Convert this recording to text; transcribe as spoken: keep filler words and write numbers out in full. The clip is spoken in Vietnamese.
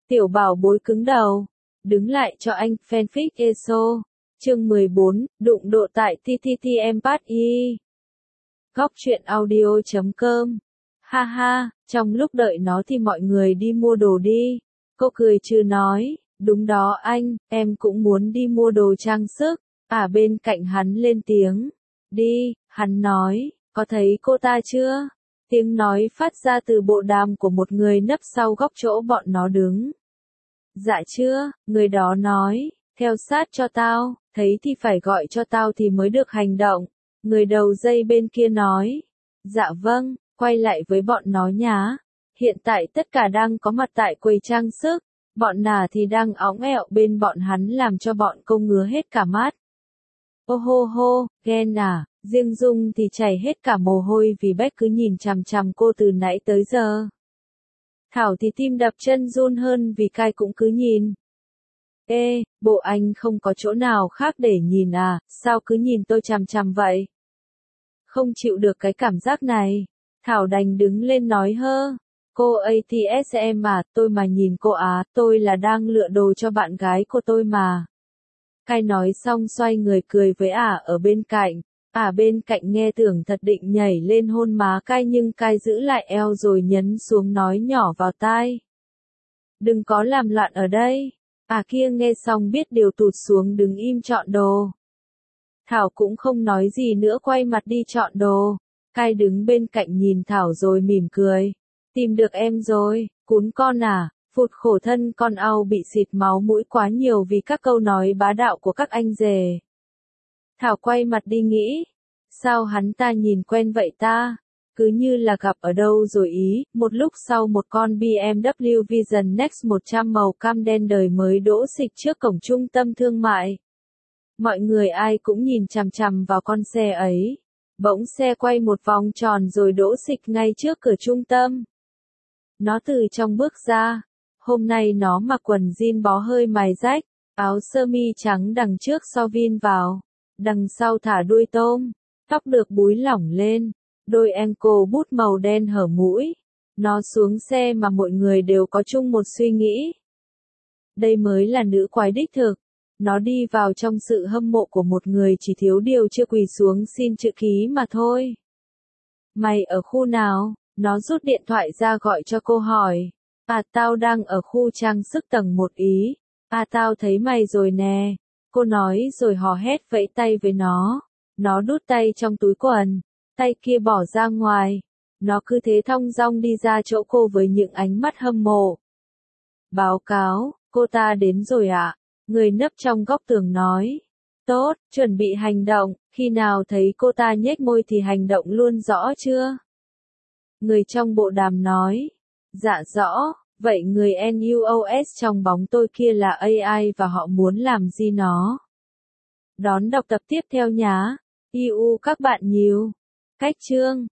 Tiểu bảo bối cứng đầu. Đứng lại cho anh, fanfic e ét o. Chương mười bốn, đụng độ tại tê tê tê Empath i. Góc truyện audio chấm com. Ha ha, trong lúc đợi nó thì mọi người đi mua đồ đi. Cô cười trừ nói, đúng đó anh, em cũng muốn đi mua đồ trang sức. À bên cạnh hắn lên tiếng. Đi, hắn nói, có thấy cô ta chưa? Tiếng nói phát ra từ bộ đàm của một người nấp sau góc chỗ bọn nó đứng. Dạ chưa, người đó nói, theo sát cho tao, thấy thì phải gọi cho tao thì mới được hành động. Người đầu dây bên kia nói, dạ vâng, quay lại với bọn nó nhá. Hiện tại tất cả đang có mặt tại quầy trang sức, bọn nà thì đang óng ẹo bên bọn hắn làm cho bọn cô ngứa hết cả mắt. Ô hô hô, ghen à, riêng Dung thì chảy hết cả mồ hôi vì Beck cứ nhìn chằm chằm cô từ nãy tới giờ. Thảo thì tim đập chân run hơn vì Cai cũng cứ nhìn. Ê, bộ anh không có chỗ nào khác để nhìn à, sao cứ nhìn tôi chằm chằm vậy? Không chịu được cái cảm giác này. Thảo đành đứng lên nói hơ. Cô a tê ét em mà, tôi mà nhìn cô á, tôi là đang lựa đồ cho bạn gái của tôi mà. Cai nói xong xoay người cười với ả ở bên cạnh. Ả bên cạnh nghe tưởng thật định nhảy lên hôn má Cai nhưng Cai giữ lại eo rồi nhấn xuống nói nhỏ vào tai. Đừng có làm loạn ở đây. Ả kia nghe xong biết điều tụt xuống đứng im chọn đồ. Thảo cũng không nói gì nữa quay mặt đi chọn đồ. Cai đứng bên cạnh nhìn Thảo rồi mỉm cười. Tìm được em rồi, cún con à, phụt khổ thân con au bị xịt máu mũi quá nhiều vì các câu nói bá đạo của các anh rể. Thảo quay mặt đi nghĩ, sao hắn ta nhìn quen vậy ta, cứ như là gặp ở đâu rồi ý. Một lúc sau một con bê em vê Vision Next một trăm màu cam đen đời mới đỗ xịch trước cổng trung tâm thương mại. Mọi người ai cũng nhìn chằm chằm vào con xe ấy. Bỗng xe quay một vòng tròn rồi đỗ xịch ngay trước cửa trung tâm. Nó từ trong bước ra. Hôm nay nó mặc quần jean bó hơi mài rách, áo sơ mi trắng đằng trước so vin vào, đằng sau thả đuôi tôm, tóc được búi lỏng lên, đôi ankle bút màu đen hở mũi. Nó xuống xe mà mọi người đều có chung một suy nghĩ. Đây mới là nữ quái đích thực. Nó đi vào trong sự hâm mộ của một người chỉ thiếu điều chưa quỳ xuống xin chữ ký mà thôi. Mày ở khu nào? Nó rút điện thoại ra gọi cho cô hỏi. À tao đang ở khu trang sức tầng một ý. À tao thấy mày rồi nè. Cô nói rồi hò hét vẫy tay với nó. Nó đút tay trong túi quần. Tay kia bỏ ra ngoài. Nó cứ thế thong dong đi ra chỗ cô với những ánh mắt hâm mộ. Báo cáo, cô ta đến rồi ạ. À? Người nấp trong góc tường nói. Tốt, chuẩn bị hành động, khi nào thấy cô ta nhếch môi thì hành động luôn rõ chưa? Người trong bộ đàm nói. Dạ rõ, vậy người en u ét trong bóng tôi kia là a i và họ muốn làm gì nó? Đón đọc tập tiếp theo nhá. i u các bạn nhiều. Cách chương.